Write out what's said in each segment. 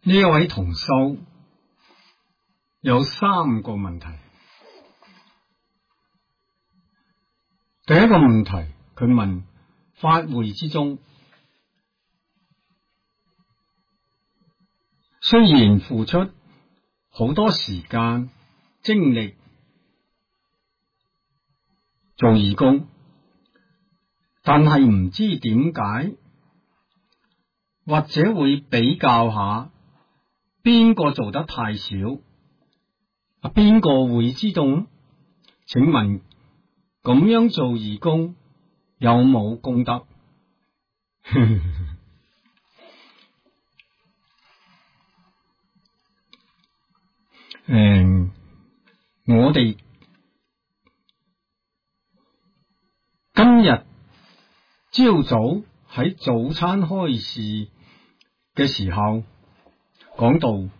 呢一位同修有3個問題。第一個問題，佢問法會之中，雖然付出好多時間精力做義工，但係唔知點解，或者會比較下邊個做得太少，邊個會知道呢？請問咁樣做義工有冇功德？我哋今日朝早喺早餐開示嘅時候講到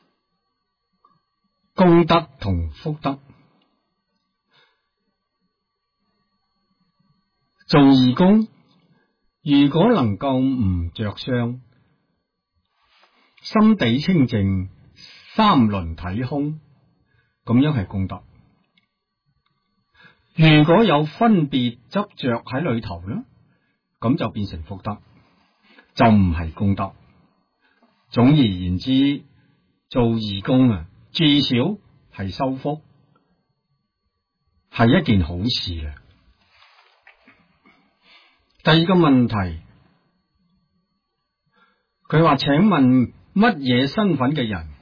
功德同福德，做義工如果能夠唔着相，心地清淨，三輪體空，咁樣係功德。如果有分別執着喺裏頭呢，咁就變成福德，就唔係功德。總而言之，做義工啊，至少係修福，係一件好事啊。第二個問題，佢話請問乜嘢身份嘅人，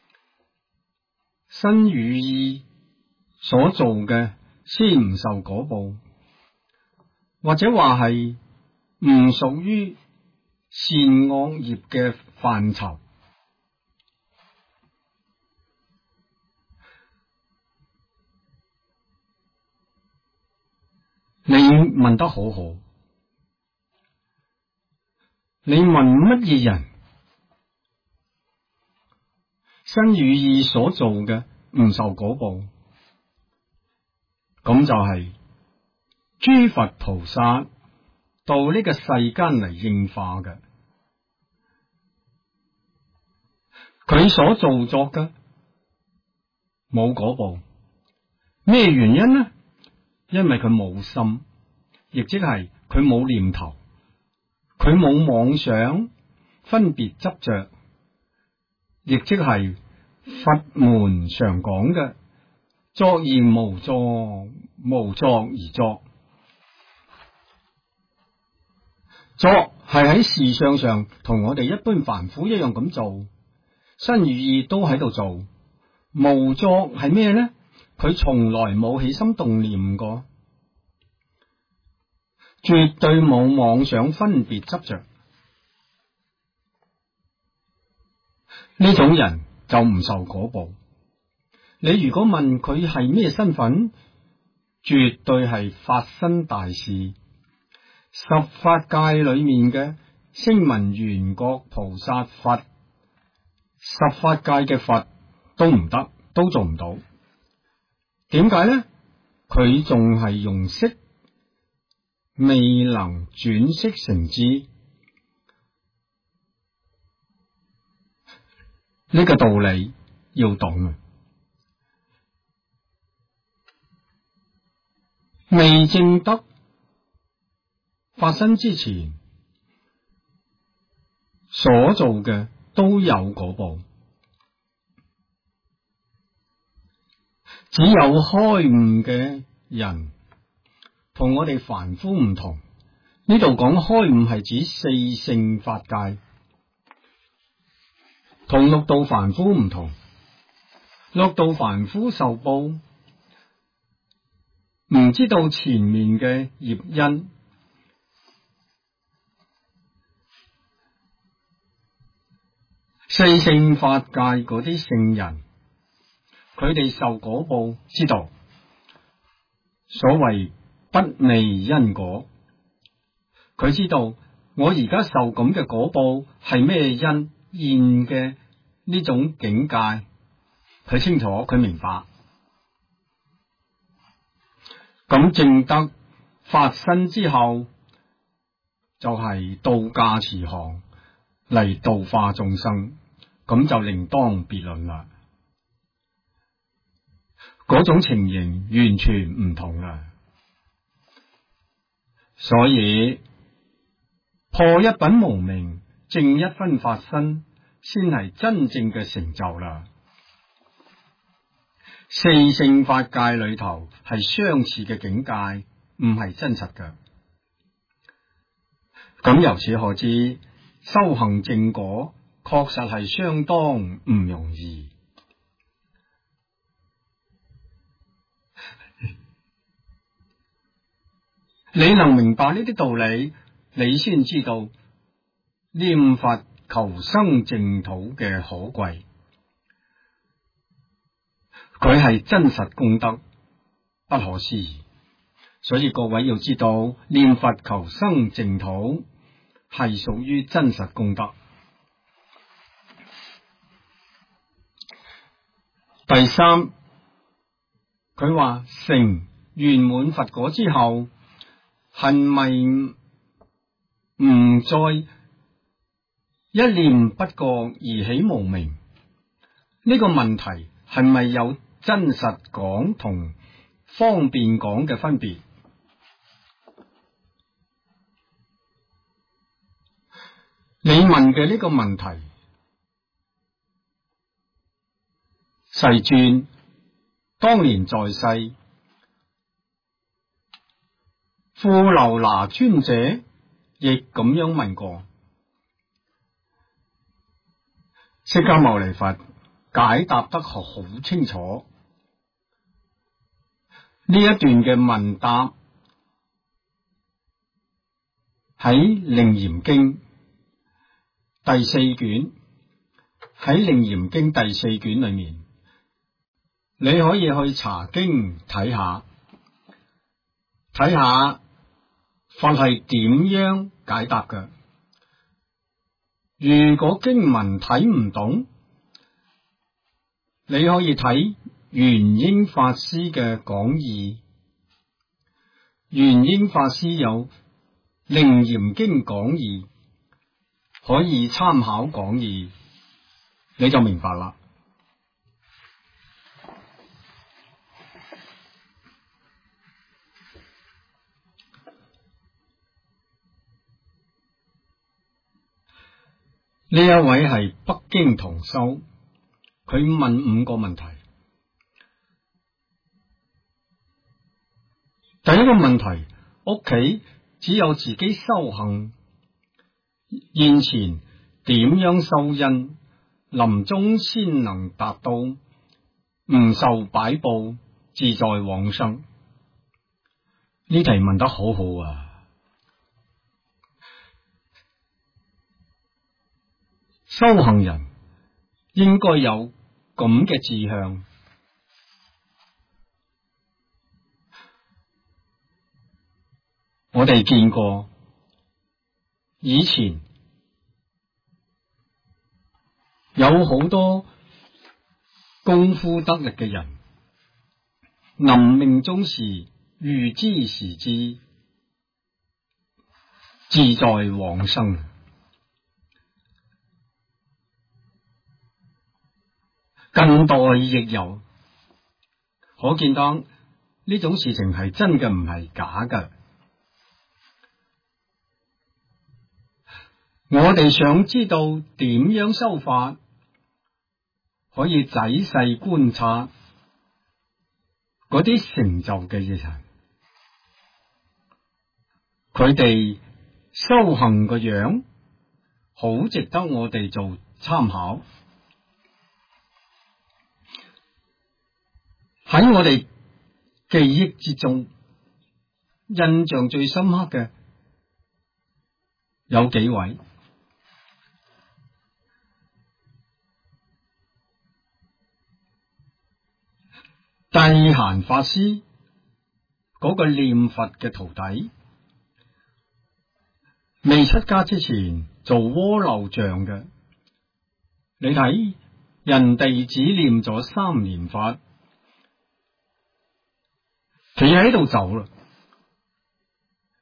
身語意所做嘅先唔受果報，或者話係唔屬於善惡業嘅範疇？你問得好好。你問乜嘢人身語意所做嘅唔受果報，咁就係諸佛菩薩到呢個世間嚟應化嘅，佢所做作嘅冇果報。咩原因呢？因為佢冇心，亦即係佢冇念頭，佢冇妄想分別執着，亦即係佛門常講嘅作而無作，無作而作。作係喺事相上同我哋一般凡夫一樣咁做，身語意都喺度做。無作係咩呢？佢從來冇起心動念過，絕對冇妄想分別執着。呢種人就唔受果報。你如果問佢係咩身份，絕對係法身大士。十法界裏面嘅聲聞緣覺菩薩佛，十法界嘅佛都唔得，都做唔到。點解呢？佢仲係用識，未能轉識成智。呢個道理要懂啊！未證得發生之前所做嘅都有果報。只有開悟嘅人同我哋凡夫唔同。呢度講開悟係指四聖法界，同六道凡夫唔同。六道凡夫受報，唔知道前面嘅業因。四聖法界嗰啲聖人，佢哋受果報，知道所謂不昧因果。佢知道我而家受咁嘅果報係咩因現嘅呢種境界，佢清楚，佢明白。咁證得法身之後，就係度駕慈航嚟度化眾生。 咁就另當別論啦。嗰種情形完全唔同啦。所以破一品無明，正一分法身，先係真正嘅成就啦。四聖法界裏頭係相似嘅境界，唔係真實嘅。咁由此可知，修行正果確實係相當唔容易。你能明白呢啲道理，你先知道念佛求生淨土嘅可貴。佢係真實功德，不可思議。所以各位要知道，念佛求生淨土係屬於真實功德。第三，佢話成圓滿佛果之後，係咪唔再一念不覺而起無明？呢個問題係咪有真實講同方便講嘅分別？你問嘅呢個問題，世尊當年在世，富樓那尊者亦咁樣問過。釋迦牟尼佛解答得好清楚。呢一段嘅問答喺《楞嚴經》第四卷，喺《楞嚴經》第四卷裏面，你可以去查經睇下，睇下佛係點樣解答嘅。如果經文睇唔懂，你可以睇玄英法師嘅講義。玄英法師有《楞嚴經講義》，可以參考講義，你就明白啦。呢一位係北京同修，佢問5個問題。第一個問題，屋企只有自己修行，現前點樣修因，臨終先能達到唔受擺佈，自在往生？呢題問得好好啊！修行人應該有咁嘅志向。我哋見過以前有好多功夫得力嘅人，臨命終時預知時至，自在往生。近代亦有，可見當呢種事情係真嘅，唔係假嘅。我哋想知道點樣修法，可以仔細觀察嗰啲成就嘅人，佢哋修行個樣，好值得我哋做參考。喺我哋記憶之中，印象最深刻嘅有幾位。諦閑法師嗰個念佛嘅徒弟，未出家之前做鍋漏像嘅，你睇人哋只念咗3年法，企喺度走啦，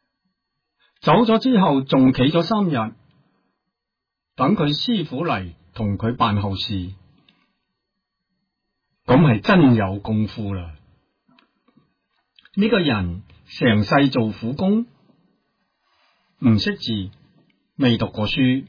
走咗之後仲企咗3日，等佢師父嚟同佢辦後事，咁係真有功夫啦。呢個人成世做苦工，唔識字，未讀過書，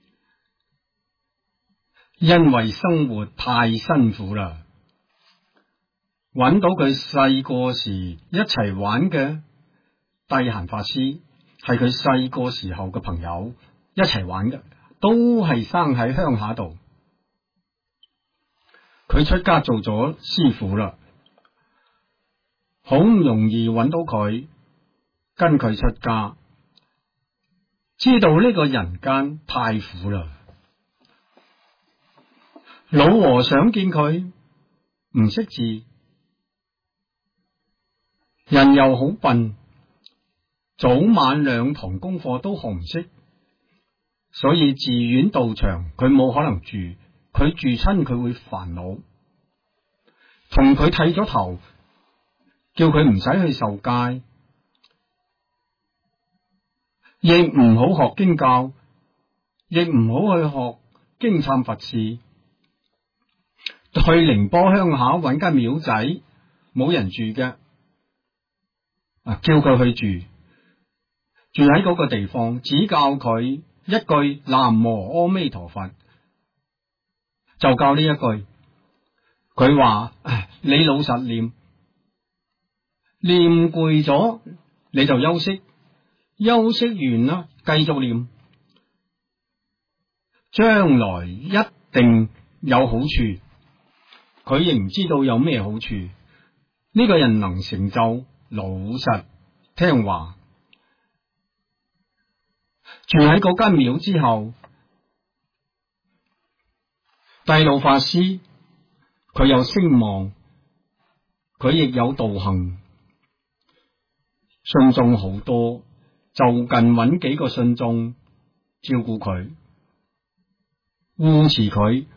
因為生活太辛苦啦，揾到佢細個時一齊玩嘅諦閑法師，係佢細個時候嘅朋友，一齊玩嘅，都係生喺鄉下度。佢出家做咗師傅啦，好唔容易揾到佢，跟佢出家，知道呢個人間太苦啦。老和尚見佢唔識字，人又好笨，早晚兩堂功課都學唔識，所以寺院道場佢冇可能住，佢住親佢會煩惱，同佢剃咗頭，叫佢唔使去受戒，亦唔好學經教，亦唔好去學經懺佛事。去寧波鄉下揾間廟仔，冇人住嘅，叫佢去住喺嗰個地方，只教佢一句南無阿彌陀佛，就教呢一句。佢話你老實念攰咗你就休息，休息完啦繼續念，將來一定有好處。佢亦唔知道有咩好處。呢個人能成就，老實聽話。住喺嗰間廟之後，諦老法師佢有聲望，佢亦有道行，信眾好多，就近揾幾個信眾照顧佢，護持佢，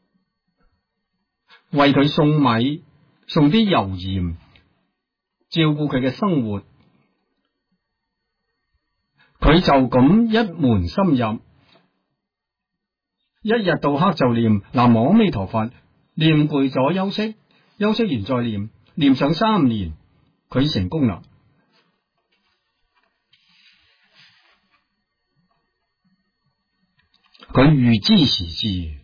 為佢送米，送啲油鹽，照顧佢嘅生活。佢就咁一門深入，一日到黑就念南無阿彌陀佛，念攰咗休息，休息完再念，念上3年，佢成功啦。佢預知時至，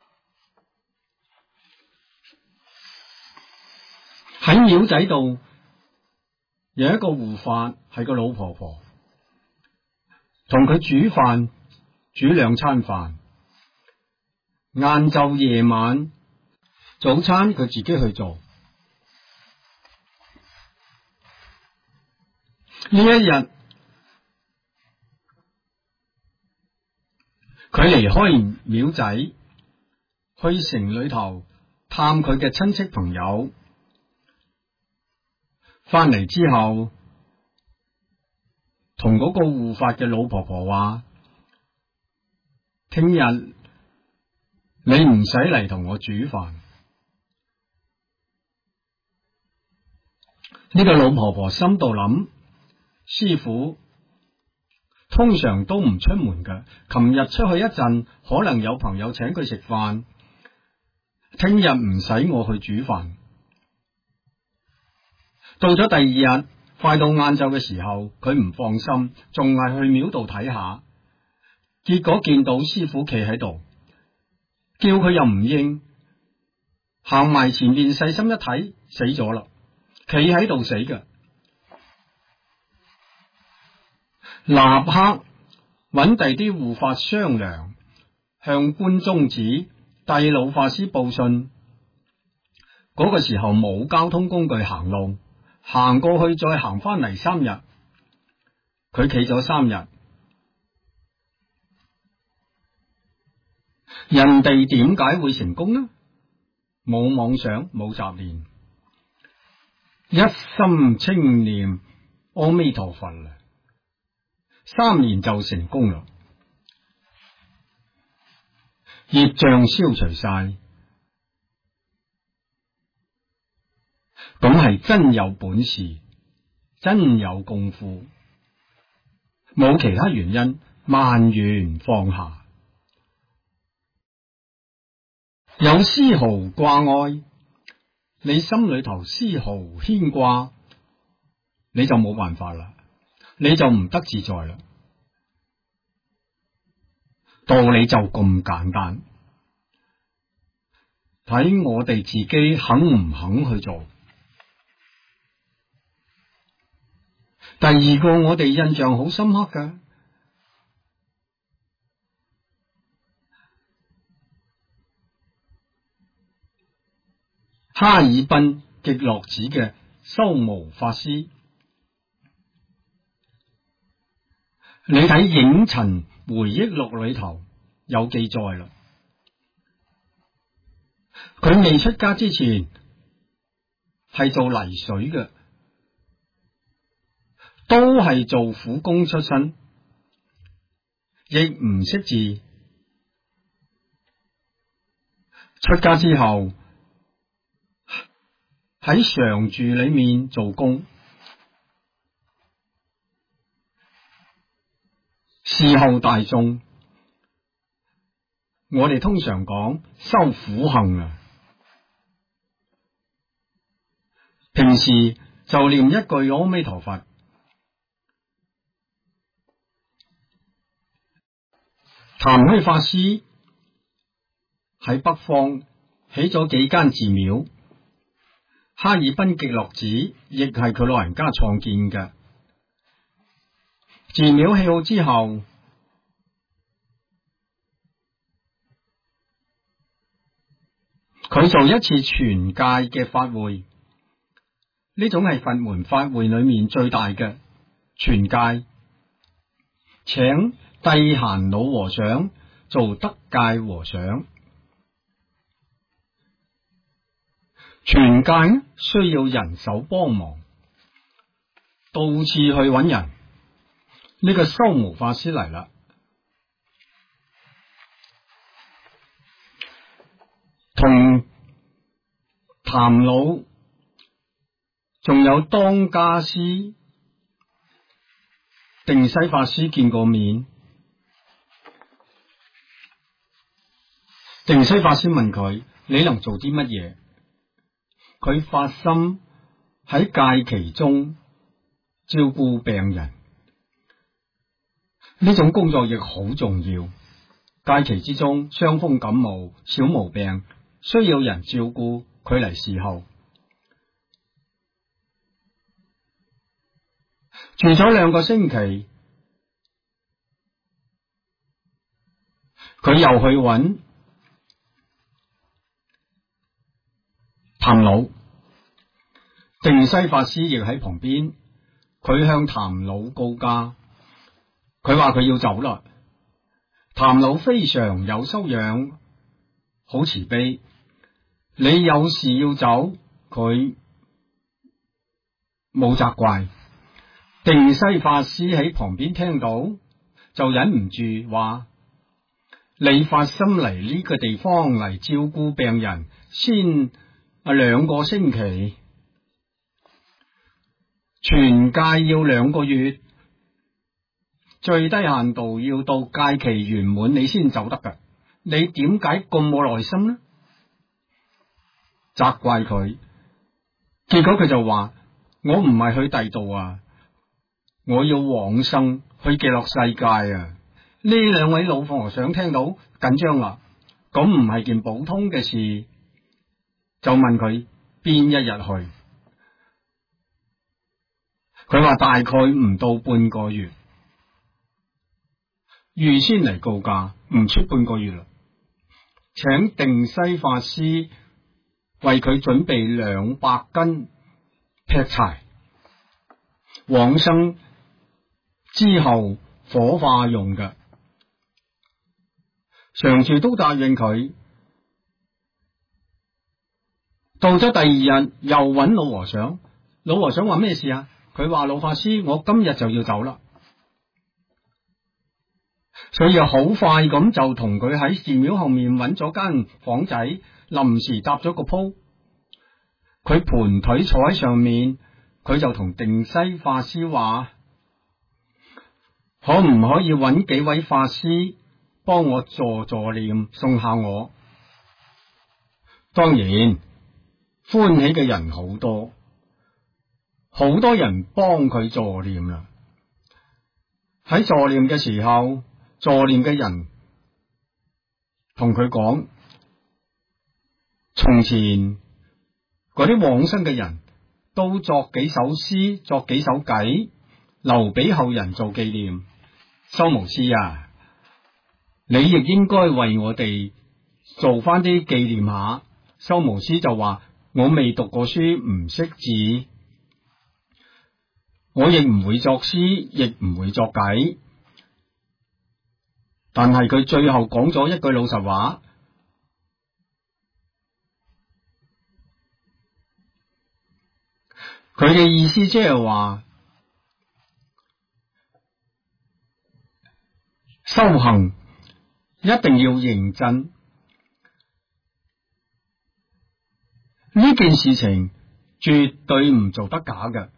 喺廟仔度有一個護法，係個老婆婆，同佢煮飯，煮2餐飯，晏晝夜晚，早餐佢自己去做。呢一日，佢離開廟仔，去城裏頭探佢嘅親戚朋友。翻嚟之後，同嗰個護法嘅老婆婆話：聽日你唔使嚟同我煮飯。呢個老婆婆心度諗：師傅通常都唔出門㗎，琴日出去一陣，可能有朋友請佢食飯，聽日唔使我去煮飯。到咗第2日，快到晏晝嘅時候，佢唔放心，仲係去廟度睇下，結果見到師傅企喺度，叫佢又唔應，行埋前面細心一睇，死咗啦，企喺度死嘅。立刻揾第啲護法商量，向關宗子諦老法師報信。嗰個時候冇交通工具行路，行過去再行翻嚟3日，佢企咗3日。人哋點解會成功呢？冇妄想，冇雜念，一心清念阿彌陀佛啦，3年就成功啦，業障消除晒，咁係真有本事，真有功夫，冇其他原因，萬緣放下。 有絲毫掛愛，你心裏頭絲毫牽掛，你就冇辦法啦，你就唔得自在啦。道理就咁簡單，睇我哋自己肯唔肯去做。第二個我哋印象好深刻㗎，哈爾濱極樂寺嘅修無法師，你睇影塵回憶錄裏頭有記載啦。佢未出家之前係做泥水嘅，都係做苦工出身，亦唔識字。出家之後喺常住裏面做工，侍候大眾。我哋通常講修苦行啊，平時就念一句阿彌陀佛。曇虛法師喺北方起咗幾間寺廟，哈爾濱極樂寺亦係佢老人家創建嘅。寺廟起好之後，佢做一次全界嘅法會，呢種係佛門法會裏面最大嘅全界，請諦閑老和尚做德界和尚。全界呢需要人手幫忙，到處去揾人。呢個修無法師嚟啦，同譚老仲有當家師定西法師見過面。定西法師問佢：你能做啲乜嘢？佢發心喺戒期中照顧病人，呢種工作亦好重要。戒期之中，傷風感冒、小毛病，需要人照顧，佢嚟侍候。住咗2個星期，佢又去揾譚老。定西法師亦喺旁邊，佢向譚老告假，佢話佢要走啦。譚老非常有修養，好慈悲。你有事要走，佢冇責怪。定西法師喺旁邊聽到，就忍唔住話：你發心嚟呢個地方嚟照顧病人，先2個星期，全戒要2個月，最低限度要到戒期圓滿你先走得㗎。你點解咁冇耐心呢？責怪佢，結果佢就話：我唔係去第度啊，我要往生去極樂世界啊！呢2位老和尚聽到緊張啦，咁唔係件普通嘅事，就問佢邊一日去。佢話大概唔到半個月，預先嚟告假，唔出半個月啦。請定西法師為佢準備200斤劈柴，往生之後火化用嘅。常住都答應佢。到咗第2日，又揾老和尚。老和尚話咩事啊？佢話：老法師，我今日就要走啦。所以好快咁就同佢喺寺廟後面揾咗間房仔，臨時搭咗個鋪。佢盤腿坐喺上面，佢就同定西法師話：可唔可以揾幾位法師幫我助念，送下我？ 當然，歡喜嘅人好多，好多人幫佢助念啦。喺助念嘅時候，助念嘅人同佢講，從前嗰啲往生嘅人都作幾首詩，作幾首偈，留俾後人做紀念。修無師啊，你亦應該為我哋做翻啲紀念下。修無師就話：我未讀過書，唔識字，我亦唔會作詩，亦唔會作偈。但係佢最後講咗一句老實話，佢嘅意思即係話，修行一定要認真。呢件事情絕對唔做得假嘅。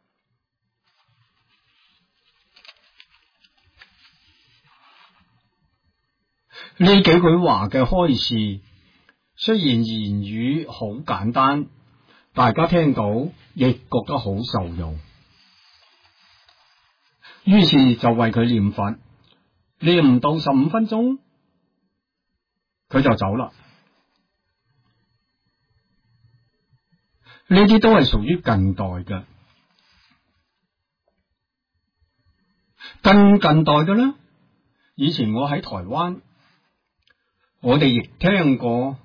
呢幾句話嘅開示，雖然言語好簡單，大家聽到亦覺得好受用，於是就為佢念佛，念唔到15分鐘，佢就走啦。呢啲都係屬於近代嘅，更近代嘅咧。以前我喺台灣，我哋亦聽過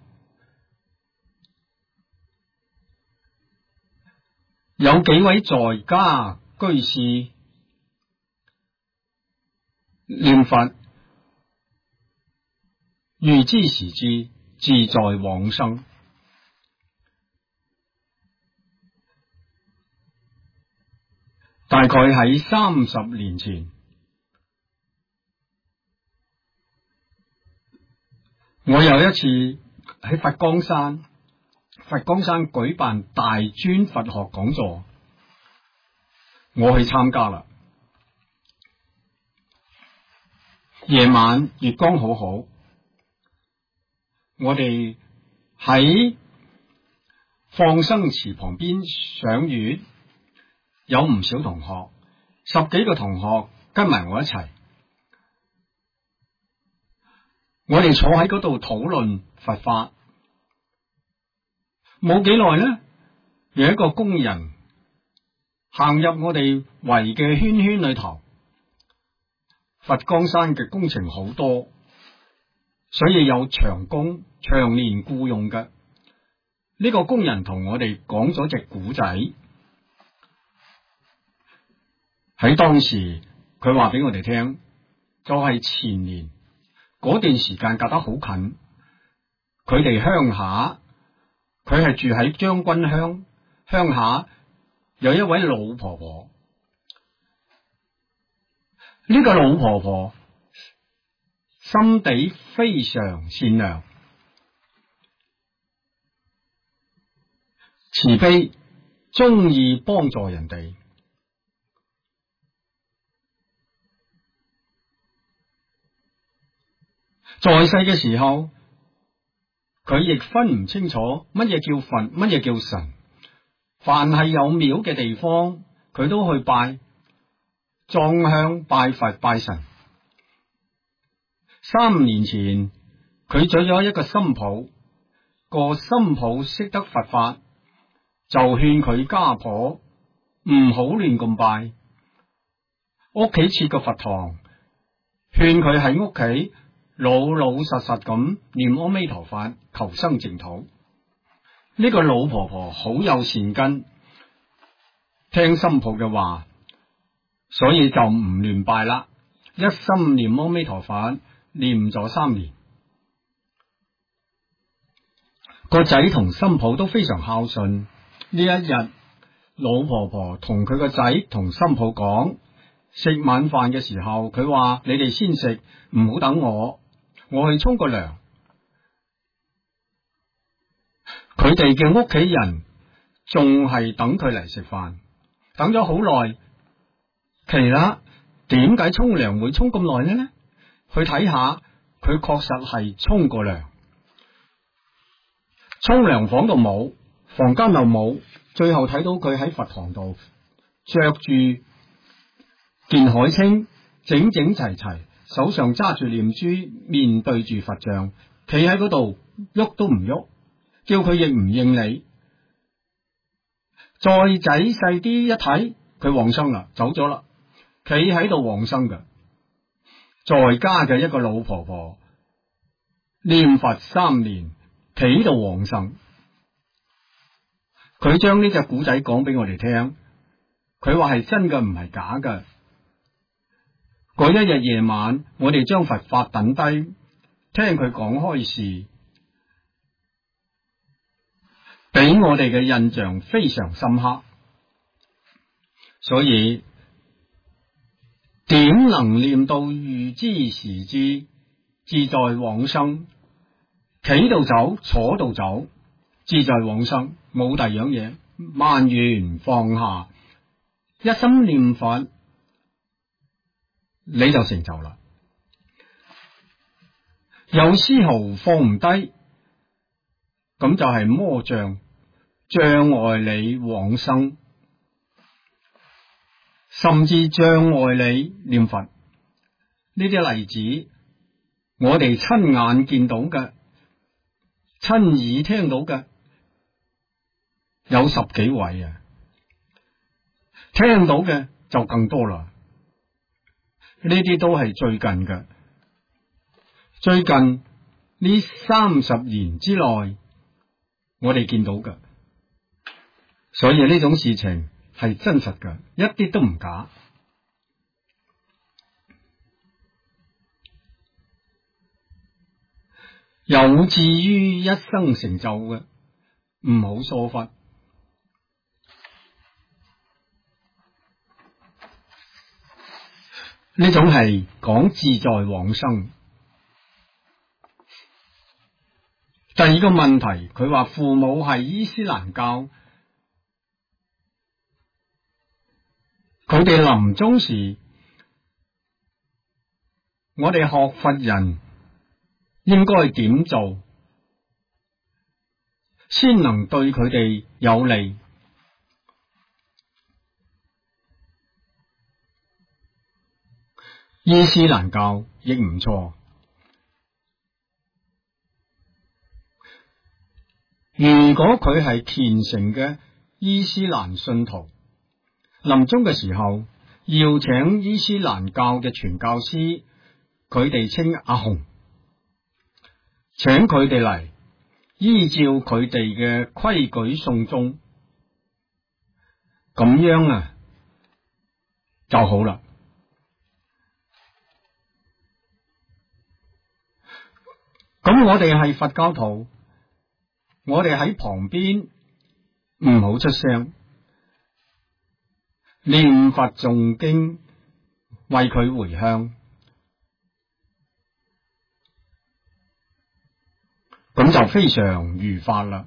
有幾位在家居士念佛，預知時至，自在往生。大概喺30年前，我有一次喺佛光山舉辦大專佛學講座，我去參加啦。夜晚月光好好，我哋喺放生池旁邊賞月。有唔少同學，10幾個同學跟埋我一齊，我哋坐喺嗰度討論佛法。冇幾耐呢，有一個工人行入我哋圍嘅圈圈裏頭。佛光山嘅工程好多，所以有長工長年僱用嘅。呢個工人同我哋講咗隻古仔。喺當時，佢話俾我哋聽，就係前年嗰段時間隔得好近，佢哋鄉下，佢係住喺將軍鄉，鄉下有一位老婆婆。呢個老婆婆心地非常善良、慈悲，中意幫助人哋。在世嘅時候，佢亦分唔清楚乜嘢叫佛，乜嘢叫神。凡係有廟嘅地方，佢都去拜，裝香拜佛拜神。3年前，佢娶咗一個新抱，個新抱識得佛法，就勸佢家婆唔好亂咁拜，屋企設個佛堂，勸佢喺屋企老老實實咁念阿彌陀佛，求生淨土。呢個老婆婆好有善根，聽新抱嘅話，所以就唔亂拜啦，一心念阿彌陀佛，念咗3年。個仔同新抱都非常孝順。呢一日，老婆婆同佢個仔同新抱講，食晚飯嘅時候，佢話：你哋先食，唔好等我去沖個涼。佢哋嘅屋企人仲係等佢嚟食飯，等咗好耐。奇啦，點解沖涼會沖咁耐呢？去睇下，佢確實係沖過涼。 沖涼房度冇，房間又冇，最後睇到佢喺佛堂度着住件海青，整整齊齊，手上揸住念珠，面對住佛像，企喺嗰度喐都唔喐，叫佢應唔應你。再仔細啲一睇，佢往生啦，走咗啦，企喺度往生嘅。在家嘅一個老婆婆念佛3年，企度往生。佢將呢隻古仔講俾我哋聽，佢話係真嘅，唔係假嘅。嗰一日夜晚，我哋將佛法等低，聽佢講開示，俾我哋嘅印象非常深刻。所以點能念到預知時至，自在往生？企度走，坐度走，自在往生，冇第二樣嘢。萬緣放下，一心念佛，你就成就啦。有絲毫放唔低，咁就係魔障，障礙你往生，甚至障礙你念佛。呢啲例子，我哋親眼見到嘅，親耳聽到嘅，有10幾位啊，聽到嘅就更多啦。呢啲都係最近嘅，最近呢30年之內，我哋見到嘅，所以呢種事情係真實嘅，一啲都唔假。有志於一生成就嘅，唔好疏忽。呢種係講自在往生。第二個問題，佢話父母係伊斯蘭教，佢哋臨終時，我哋學佛人應該點做，先能對佢哋有利？伊斯蘭教亦唔錯。如果佢係虔誠嘅伊斯蘭信徒，臨終嘅時候要請伊斯蘭教嘅傳教師，佢哋稱阿洪，請佢哋嚟，依照佢哋嘅規矩送終，咁樣啊就好啦。咁我哋係佛教徒，我哋喺旁邊唔好出聲，念佛誦經，為佢回向，咁就非常如法啦。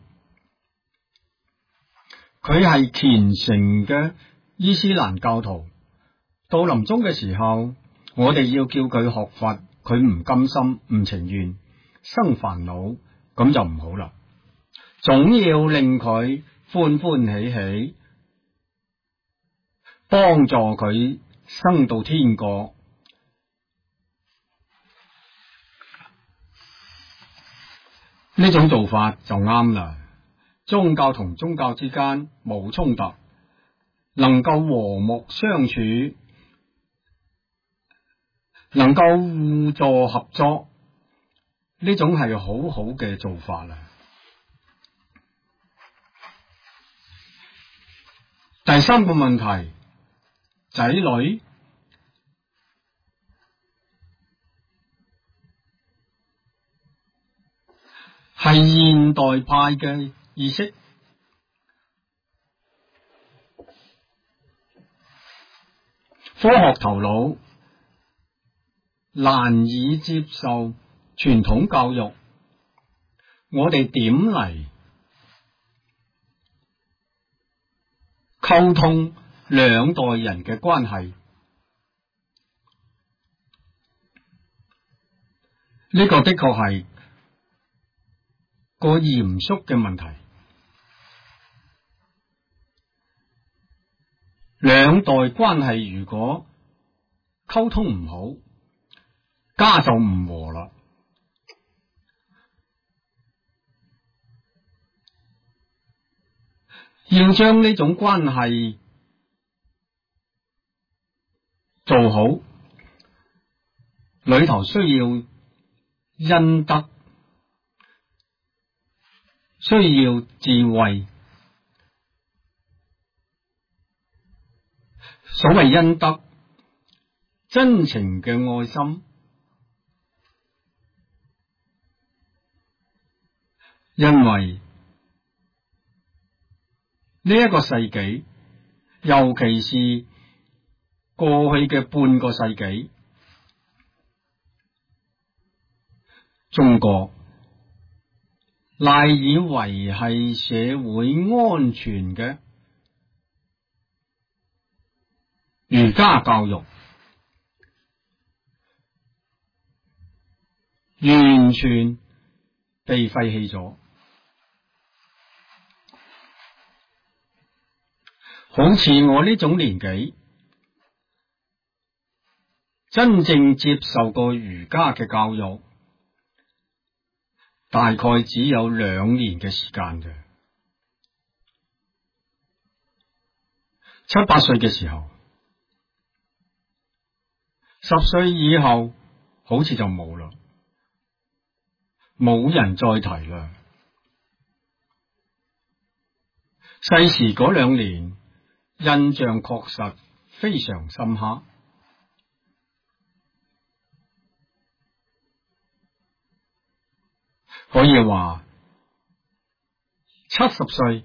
佢係虔誠嘅伊斯蘭教徒，到臨終嘅時候，我哋要叫佢學佛，佢唔甘心，唔情願，生煩惱，咁就唔好啦。總要令佢歡歡喜喜，幫助佢生到天國。呢種做法就啱啦。宗教同宗教之間冇衝突，能夠和睦相處，能夠互助合作，呢種係好好嘅做法啦。第三個問題，仔女係現代派嘅意識，科學頭腦難以接受傳統教育，我哋點嚟溝通兩代人嘅關係？呢個的確係個嚴肅嘅問題。兩代關係如果溝通唔好，家就唔和啦。要將呢種關係做好，裏頭需要恩德，需要智慧。所謂恩德，真情嘅愛心，因為呢一個世紀，尤其是過去嘅半個世紀，中國賴以維繫社會安全嘅儒家教育，完全被廢棄咗。好似我呢種年紀，真正接受過儒家嘅教育，大概只有2年嘅時間嘅。7、8歲嘅時候，10歲以後好似就冇啦，冇人再提啦。細時嗰2年，印象確實非常深刻。可以話70歲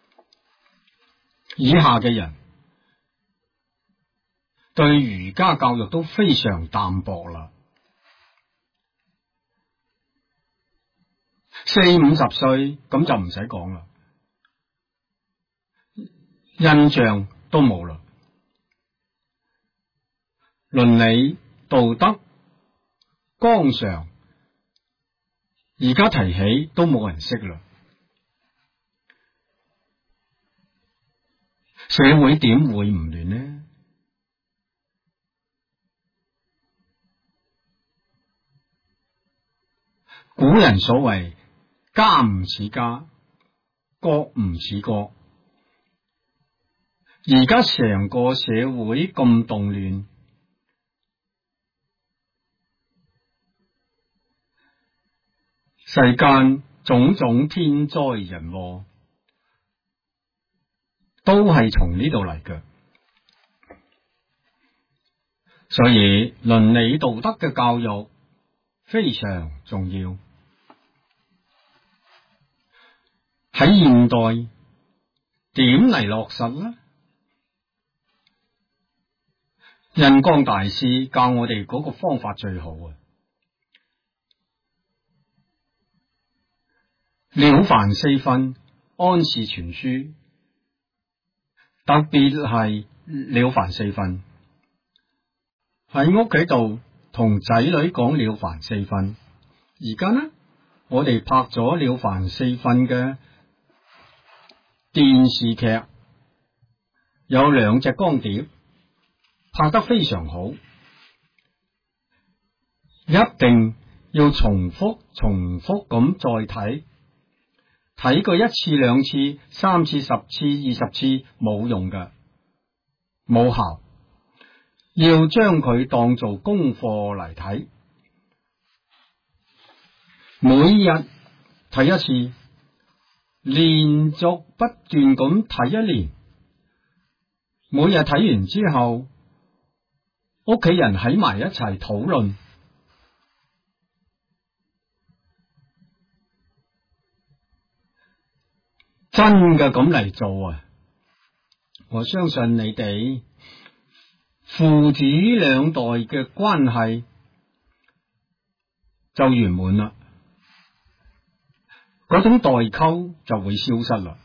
以下嘅人對儒家教育都非常淡薄啦。40、50歲咁就唔使講啦，印象都冇啦。倫理道德綱常，而家提起都冇人識啦。社會點會唔亂呢？古人所謂家唔似家，國唔似國，而家成個社會咁動亂，世間種種天災人禍都係從呢度嚟嘅，所以倫理道德嘅教育非常重要。喺現代點嚟落實呢？印光大師教我哋嗰個方法最好啊！了凡四訓，安氏全書，特別係了凡四訓，喺屋企度同仔女講了凡四訓。而家呢，我哋拍咗了凡四訓嘅電視劇，有2隻光碟，拍得非常好，一定要重複咁再睇。睇過1次、2次、3次、10次、20次冇用㗎，冇效。要將佢當做功課嚟睇，每日睇1次，連續不斷咁睇1年。每日睇完之後，屋企人喺埋一齊討論。真嘅咁嚟做啊！我相信你哋父子2代嘅關係就圓滿啦，嗰種代溝就會消失啦。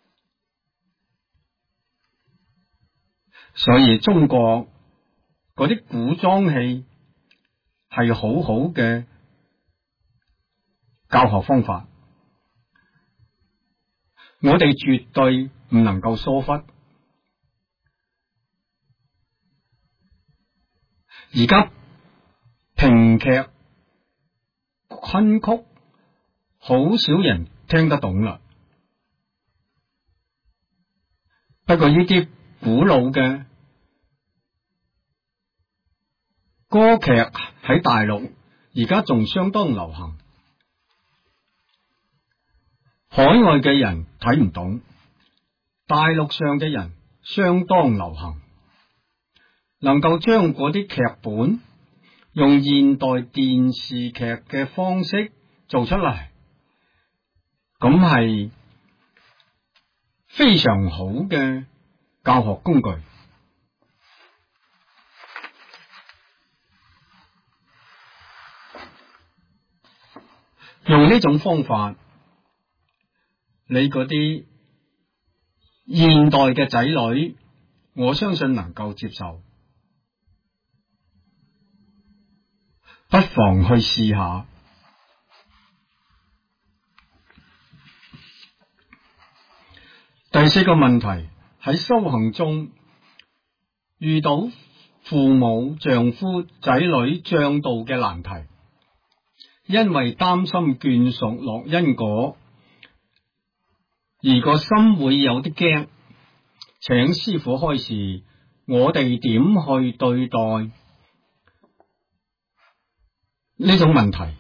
所以中國嗰啲古裝戲係好好嘅教學方法。 我哋絕對唔能夠疏忽。而家評劇、昆曲，好少人聽得懂啦。不過呢啲古老嘅歌劇喺大陸而家仲相當流行，海外嘅人睇唔懂，大陸上嘅人相當流行，能夠將嗰啲劇本用現代電視劇嘅方式做出嚟，咁係非常好嘅教學工具。用呢種方法，你嗰啲現代嘅仔女，我相信能夠接受，不妨去試下。第四個問題，喺修行中遇到父母、丈夫、仔女障道嘅難題，因為擔心眷屬落因果，而個心會有啲驚，請師父開示，我哋點去對待呢種問題？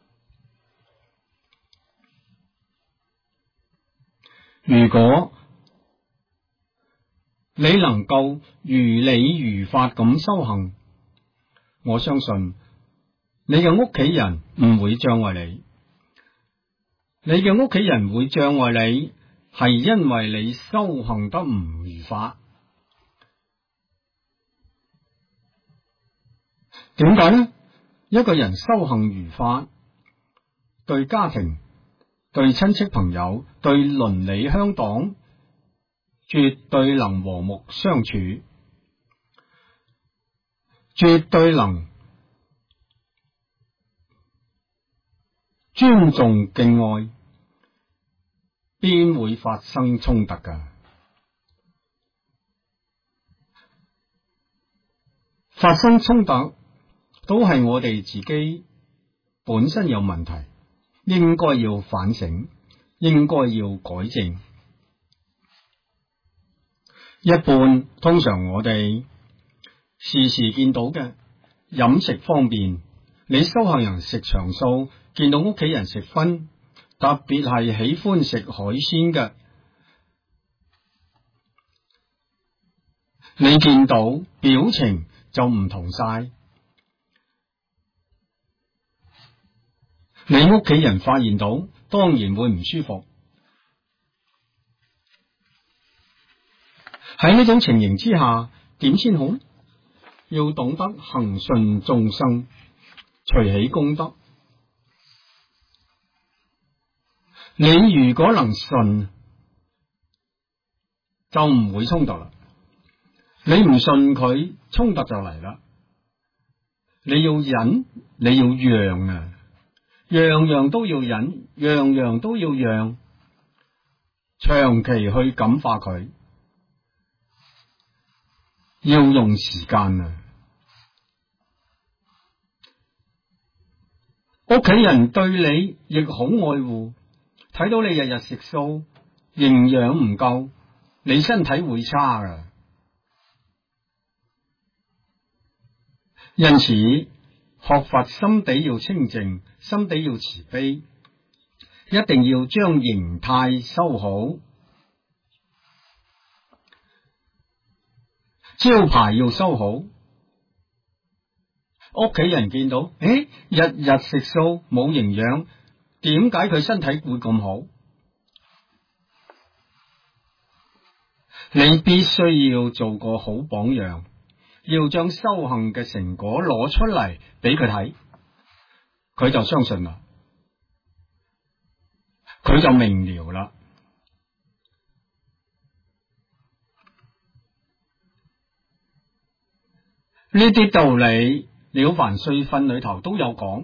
如果你能夠如理如法咁修行，我相信你嘅屋企人唔會障礙你。你嘅屋企人會障礙你，係因為你修行得唔如法。點解呢？一個人修行如法，對家庭、對親戚朋友、對鄰里鄉黨，絕對能和睦相處，絕對能尊重敬愛，邊會發生衝突㗎？發生衝突都係我哋自己本身有問題，應該要反省，應該要改正。一般通常我哋時時見到嘅飲食方面，你修行人食長素，見到屋企人食葷，特別係喜歡食海鮮嘅，你見到表情就唔同晒。你屋企人發現到，當然會唔舒服。喺呢種情形之下，點先好？要懂得恒順眾生，隨喜功德。你如果能順，就唔會衝突啦。你唔順佢，衝突就嚟啦。你要忍，你要讓啊，樣樣都要忍，樣樣都要讓，長期去感化佢。要用時間啊！屋企人對你亦好愛護，睇到你日日食素，營養唔夠，你身體會差㗎。因此，學佛心地要清淨，心地要慈悲，一定要將形態修好。招牌要收好，屋企人見到，日日食素冇營養，點解佢身體會咁好？你必須要做個好榜樣，要將修行嘅成果攞出嚟俾佢睇，佢就相信啦，佢就明了啦。呢啲道理，了凡四訓裏頭都有講。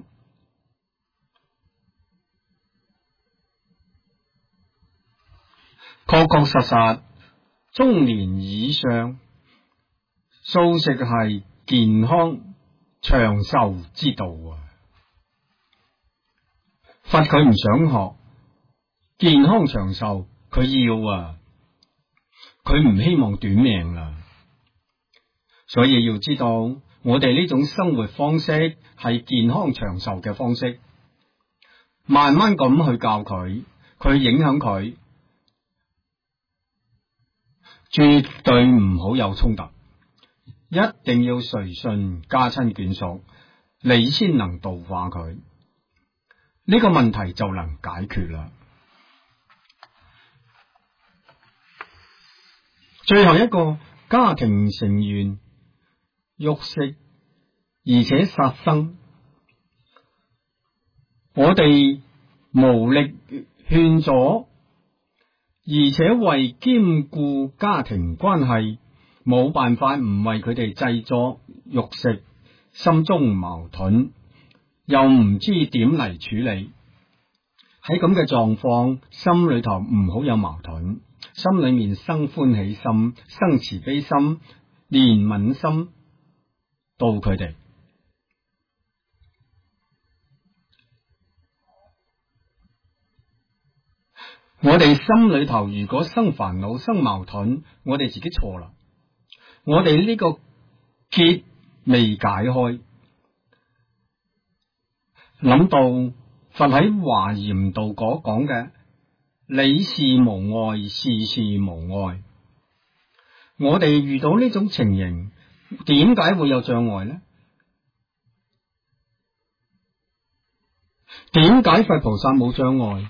確確實實，中年以上素食係健康長壽之道啊！罰佢唔想學健康長壽，佢要啊，佢唔希望短命啦。所以要知道，我哋呢種生活方式係健康長壽嘅方式，慢慢咁去教佢，去影響佢，絕對唔好有衝突，一定要隨順家親眷屬，你先能度化佢，呢個問題就能解決啦。最後一個，家庭成員肉食而且殺生，我哋無力勸阻，而且為兼顧家庭關係，冇辦法唔為佢哋製作肉食，心中矛盾，又唔知點嚟處理。喺咁嘅狀況，心裏頭唔好有矛盾，心裏面生歡喜心，生慈悲心，憐憫心到佢哋。我哋心裏頭如果生煩惱、生矛盾，我哋自己錯啦。我哋呢個結未解開，諗到佛喺華嚴道果講嘅理事無礙，事事無礙。我哋遇到呢種情形，點解會有障礙呢？點解佛菩薩冇障礙？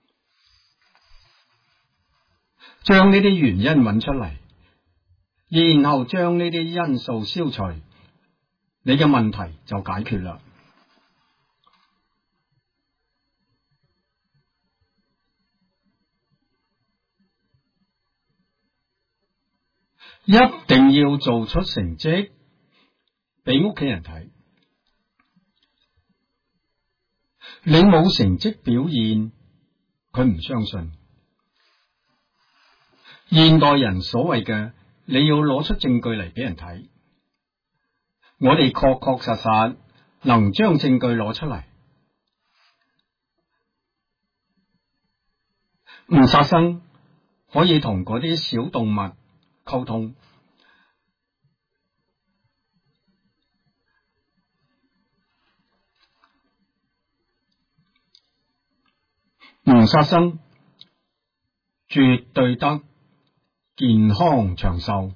將呢啲原因揾出嚟，然後將呢啲因素消除，你嘅問題就解決啦。一定要做出成績俾屋企人睇，你冇成績表現，佢唔相信。現代人所謂嘅，你要攞出證據嚟俾人睇，我哋確確實實能將證據攞出嚟。唔殺生，可以同嗰啲小動物溝通，唔殺生絕對得健康長壽。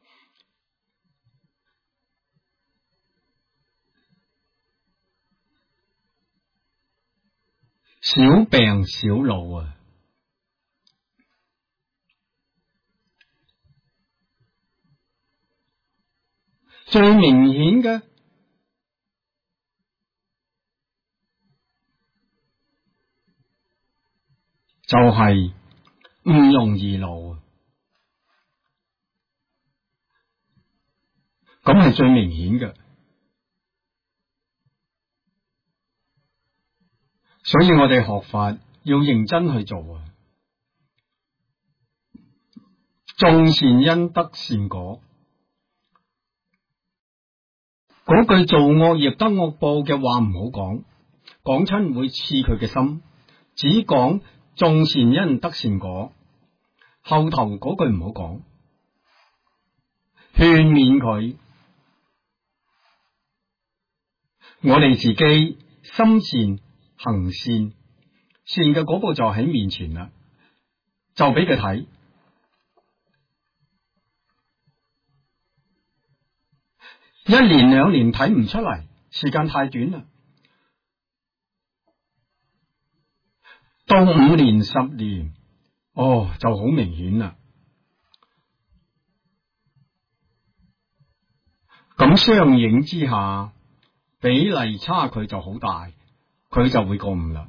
小病小老啊！最明顯嘅就係唔容易老，咁係最明顯嘅。所以我哋學法要認真去做啊！種善因得善果，嗰句做惡業得惡報嘅話唔好講，講親會刺佢嘅心。只講種善因得善果，後頭嗰句唔好講，勸勉佢。我哋自己心善行善，善嘅嗰步就喺面前啦，就俾佢睇。一年兩年睇唔出嚟，時間太短啦。到5年10年，就好明顯啦。咁相應之下，比例差距就好大，佢就會覺悟啦。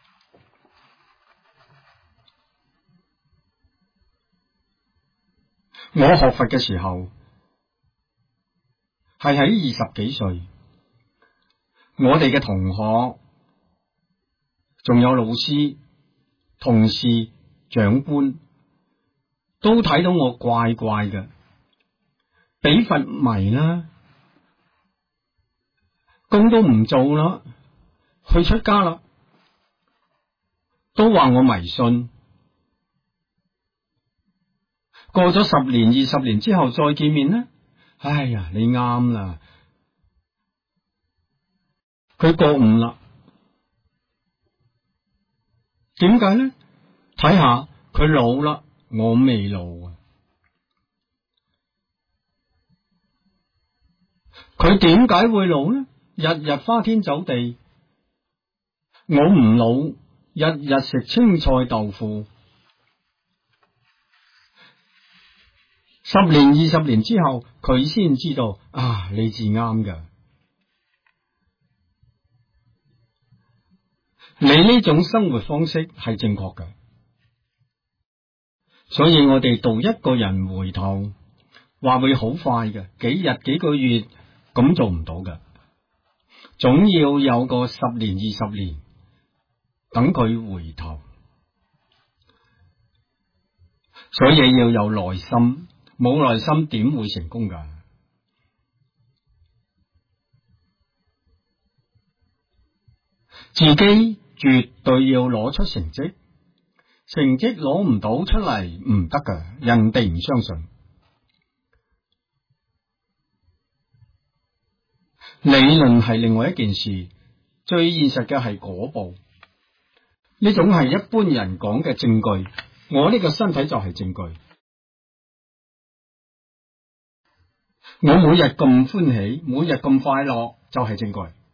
我學佛嘅時候係喺20幾歲，我哋嘅同學仲有老師、同事、長官都睇到我怪怪嘅，俾佛迷啦，工都唔做啦，去出家啦，都話我迷信。過咗10年、20年之後再見面呢？哎呀，你啱啦，佢覺悟啦。點解呢？睇下佢老啦，我未老啊。佢點解會老呢？日日花天酒地，我唔老，日日食青菜豆腐。10年、20年之後，佢先知道啊，你至啱㗎。你呢種生活方式係正確嘅，所以我哋度一個人回頭，話會好快嘅，幾日幾個月咁做唔到嘅，總要有個10年、20年，等佢回頭。所以要有耐心，冇耐心點會成功㗎？自己絕對要攞出成績，成績攞唔到出嚟唔得㗎，人哋唔相信。理論係另外一件事，最現實嘅係果報。呢種係一般人講嘅證據，我呢個身體就係證據。我每日咁歡喜，每日咁快樂，就係證據。